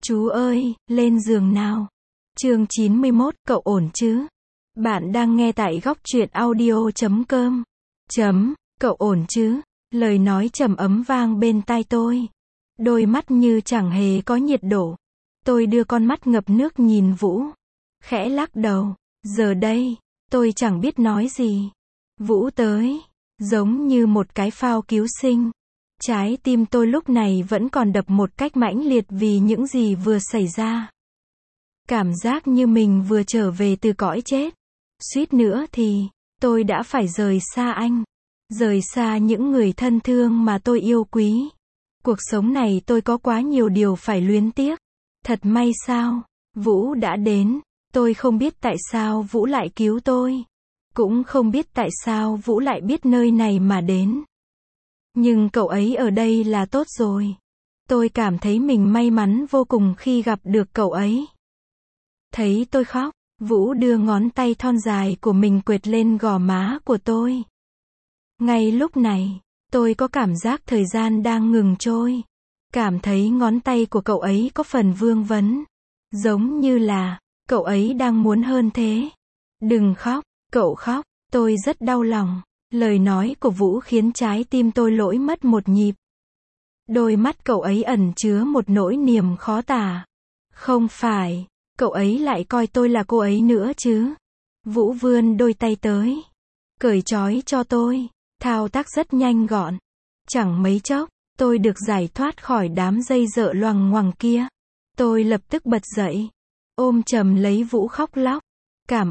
Chú ơi, lên giường nào. Chương 91, cậu ổn chứ? Bạn đang nghe tại góc truyện audio.com. Cậu ổn chứ? Lời nói trầm ấm vang bên tai tôi. Đôi mắt như chẳng hề có nhiệt độ. Tôi đưa con mắt ngập nước nhìn Vũ. Khẽ lắc đầu. Giờ đây, tôi chẳng biết nói gì. Vũ tới. Giống như một cái phao cứu sinh. Trái tim tôi lúc này vẫn còn đập một cách mãnh liệt vì những gì vừa xảy ra. Cảm giác như mình vừa trở về từ cõi chết. Suýt nữa thì, tôi đã phải rời xa anh. Rời xa những người thân thương mà tôi yêu quý. Cuộc sống này tôi có quá nhiều điều phải luyến tiếc. Thật may sao, Vũ đã đến. Tôi không biết tại sao Vũ lại cứu tôi. Cũng không biết tại sao Vũ lại biết nơi này mà đến. Nhưng cậu ấy ở đây là tốt rồi. Tôi cảm thấy mình may mắn vô cùng khi gặp được cậu ấy. Thấy tôi khóc, Vũ đưa ngón tay thon dài của mình quệt lên gò má của tôi. Ngay lúc này, tôi có cảm giác thời gian đang ngừng trôi. Cảm thấy ngón tay của cậu ấy có phần vương vấn. Giống như là, cậu ấy đang muốn hơn thế. Đừng khóc, cậu khóc, tôi rất đau lòng. Lời nói của Vũ khiến trái tim tôi lỗi mất một nhịp. Đôi mắt cậu ấy ẩn chứa một nỗi niềm khó tả. Không phải, cậu ấy lại coi tôi là cô ấy nữa chứ. Vũ vươn đôi tay tới. Cởi trói cho tôi. Thao tác rất nhanh gọn. Chẳng mấy chốc, tôi được giải thoát khỏi đám dây dợ loằng ngoằng kia. Tôi lập tức bật dậy. Ôm chầm lấy Vũ khóc lóc. Cảm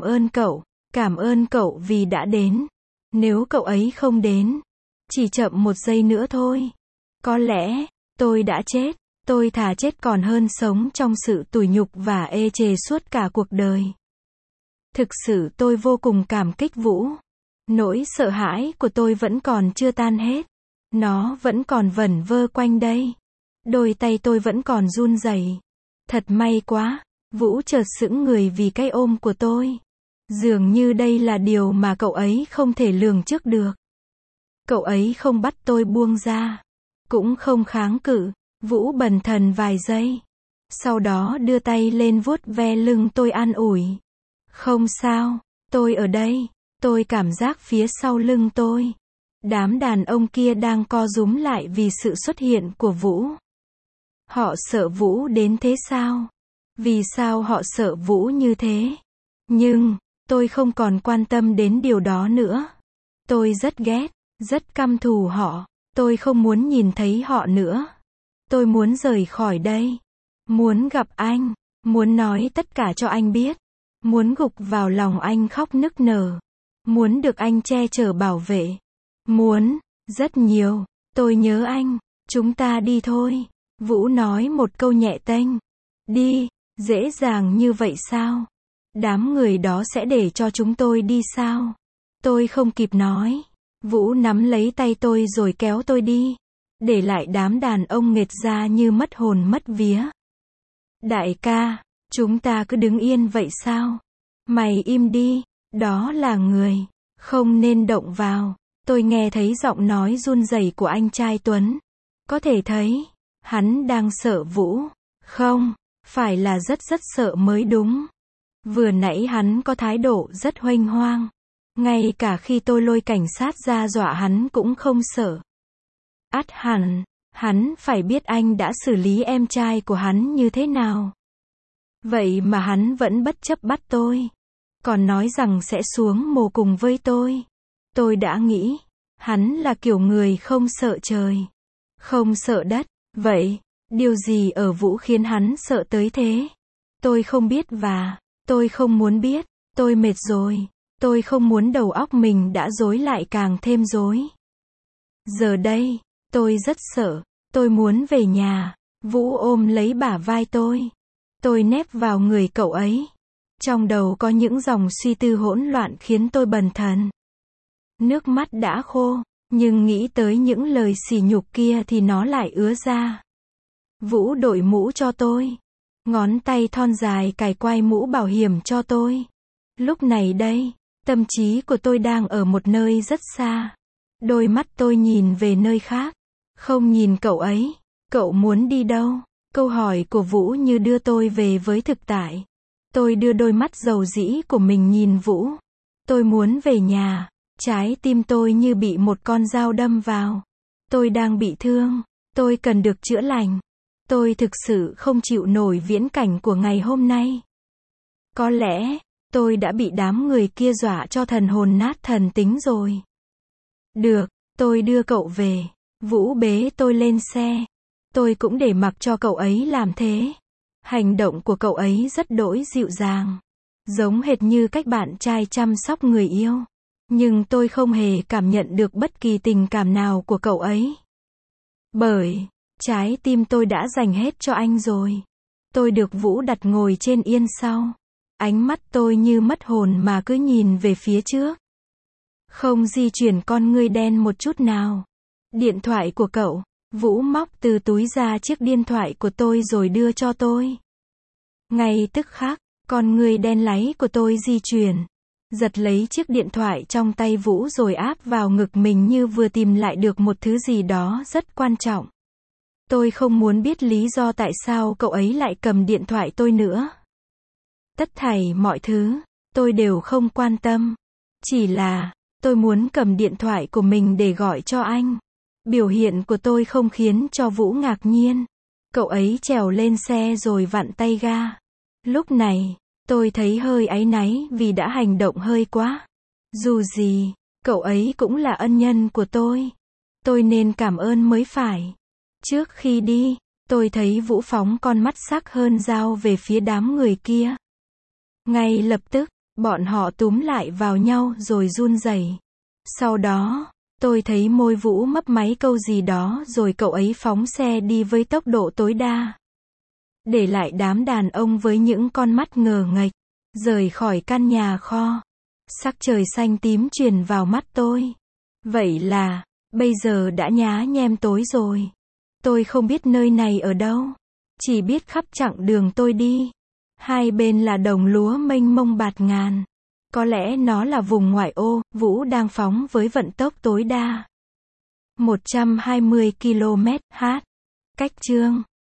ơn cậu vì đã đến. Nếu cậu ấy không đến, chỉ chậm một giây nữa thôi. Có lẽ, tôi đã chết. Tôi thà chết còn hơn sống trong sự tủi nhục và ê chề suốt cả cuộc đời. Thực sự tôi vô cùng cảm kích Vũ. Nỗi sợ hãi của tôi vẫn còn chưa tan hết. Nó vẫn còn vẩn vơ quanh đây. Đôi tay tôi vẫn còn run rẩy. Thật may quá, Vũ chợt sững người vì cái ôm của tôi. Dường như đây là điều mà cậu ấy không thể lường trước được. Cậu ấy không bắt tôi buông ra. Cũng không kháng cự. Vũ bần thần vài giây. Sau đó đưa tay lên vuốt ve lưng tôi an ủi. Không sao, tôi ở đây. Tôi cảm giác phía sau lưng tôi. Đám đàn ông kia đang co rúm lại vì sự xuất hiện của Vũ. Họ sợ Vũ đến thế sao? Vì sao họ sợ Vũ như thế? Nhưng, tôi không còn quan tâm đến điều đó nữa. Tôi rất ghét, rất căm thù họ. Tôi không muốn nhìn thấy họ nữa. Tôi muốn rời khỏi đây. Muốn gặp anh. Muốn nói tất cả cho anh biết. Muốn gục vào lòng anh khóc nức nở. Muốn được anh che chở bảo vệ. Muốn, rất nhiều. Tôi nhớ anh. Chúng ta đi thôi. Vũ nói một câu nhẹ tênh. Đi, dễ dàng như vậy sao? Đám người đó sẽ để cho chúng tôi đi sao? Tôi không kịp nói. Vũ nắm lấy tay tôi rồi kéo tôi đi. Để lại đám đàn ông nghệt ra như mất hồn mất vía. Đại ca, chúng ta cứ đứng yên vậy sao? Mày im đi, đó là người. Không nên động vào. Tôi nghe thấy giọng nói run rẩy của anh trai Tuấn. Có thể thấy, hắn đang sợ Vũ. Không, phải là rất sợ mới đúng. Vừa nãy hắn có thái độ rất huênh hoang. Ngay cả khi tôi lôi cảnh sát ra dọa hắn cũng không sợ. Ắt hẳn, hắn phải biết anh đã xử lý em trai của hắn như thế nào. Vậy mà hắn vẫn bất chấp bắt tôi. Còn nói rằng sẽ xuống mồ cùng với tôi. Tôi đã nghĩ, hắn là kiểu người không sợ trời, không sợ đất. Vậy, điều gì ở Vũ khiến hắn sợ tới thế? Tôi không biết và tôi không muốn biết. Tôi mệt rồi. Tôi không muốn đầu óc mình đã rối lại càng thêm rối. Giờ đây, tôi rất sợ. Tôi muốn về nhà. Vũ ôm lấy bả vai tôi. Tôi nép vào người cậu ấy. Trong đầu có những dòng suy tư hỗn loạn khiến tôi bần thần. Nước mắt đã khô, nhưng nghĩ tới những lời sỉ nhục kia thì nó lại ứa ra. Vũ đội mũ cho tôi. Ngón tay thon dài cài quai mũ bảo hiểm cho tôi. Lúc này đây, tâm trí của tôi đang ở một nơi rất xa. Đôi mắt tôi nhìn về nơi khác. Không nhìn cậu ấy. Cậu muốn đi đâu? Câu hỏi của Vũ như đưa tôi về với thực tại. Tôi đưa đôi mắt dầu dĩ của mình nhìn Vũ. Tôi muốn về nhà. Trái tim tôi như bị một con dao đâm vào. Tôi đang bị thương. Tôi cần được chữa lành. Tôi thực sự không chịu nổi viễn cảnh của ngày hôm nay. Có lẽ, tôi đã bị đám người kia dọa cho thần hồn nát thần tính rồi. Được, tôi đưa cậu về. Vũ bế tôi lên xe. Tôi cũng để mặc cho cậu ấy làm thế. Hành động của cậu ấy rất đỗi dịu dàng. Giống hệt như cách bạn trai chăm sóc người yêu. Nhưng tôi không hề cảm nhận được bất kỳ tình cảm nào của cậu ấy. Bởi, trái tim tôi đã dành hết cho anh rồi. Tôi được Vũ đặt ngồi trên yên sau. Ánh mắt tôi như mất hồn mà cứ nhìn về phía trước. Không di chuyển con ngươi đen một chút nào. Điện thoại của cậu. Vũ móc từ túi ra chiếc điện thoại của tôi rồi đưa cho tôi. Ngay tức khắc, con ngươi đen láy của tôi di chuyển. Giật lấy chiếc điện thoại trong tay Vũ rồi áp vào ngực mình như vừa tìm lại được một thứ gì đó rất quan trọng. Tôi không muốn biết lý do tại sao cậu ấy lại cầm điện thoại tôi nữa. Tất thảy mọi thứ, tôi đều không quan tâm. Chỉ là, tôi muốn cầm điện thoại của mình để gọi cho anh. Biểu hiện của tôi không khiến cho Vũ ngạc nhiên. Cậu ấy trèo lên xe rồi vặn tay ga. Lúc này, tôi thấy hơi áy náy vì đã hành động hơi quá. Dù gì, cậu ấy cũng là ân nhân của tôi. Tôi nên cảm ơn mới phải. Trước khi đi, tôi thấy Vũ phóng con mắt sắc hơn dao về phía đám người kia. Ngay lập tức, bọn họ túm lại vào nhau rồi run rẩy. Sau đó, tôi thấy môi Vũ mấp máy câu gì đó rồi cậu ấy phóng xe đi với tốc độ tối đa. Để lại đám đàn ông với những con mắt ngờ nghệch, rời khỏi căn nhà kho. Sắc trời xanh tím truyền vào mắt tôi. Vậy là, bây giờ đã nhá nhem tối rồi. Tôi không biết nơi này ở đâu. Chỉ biết khắp chặng đường tôi đi. Hai bên là đồng lúa mênh mông bạt ngàn. Có lẽ nó là vùng ngoại ô. Vũ đang phóng với vận tốc tối đa 120 km/h. Cách chương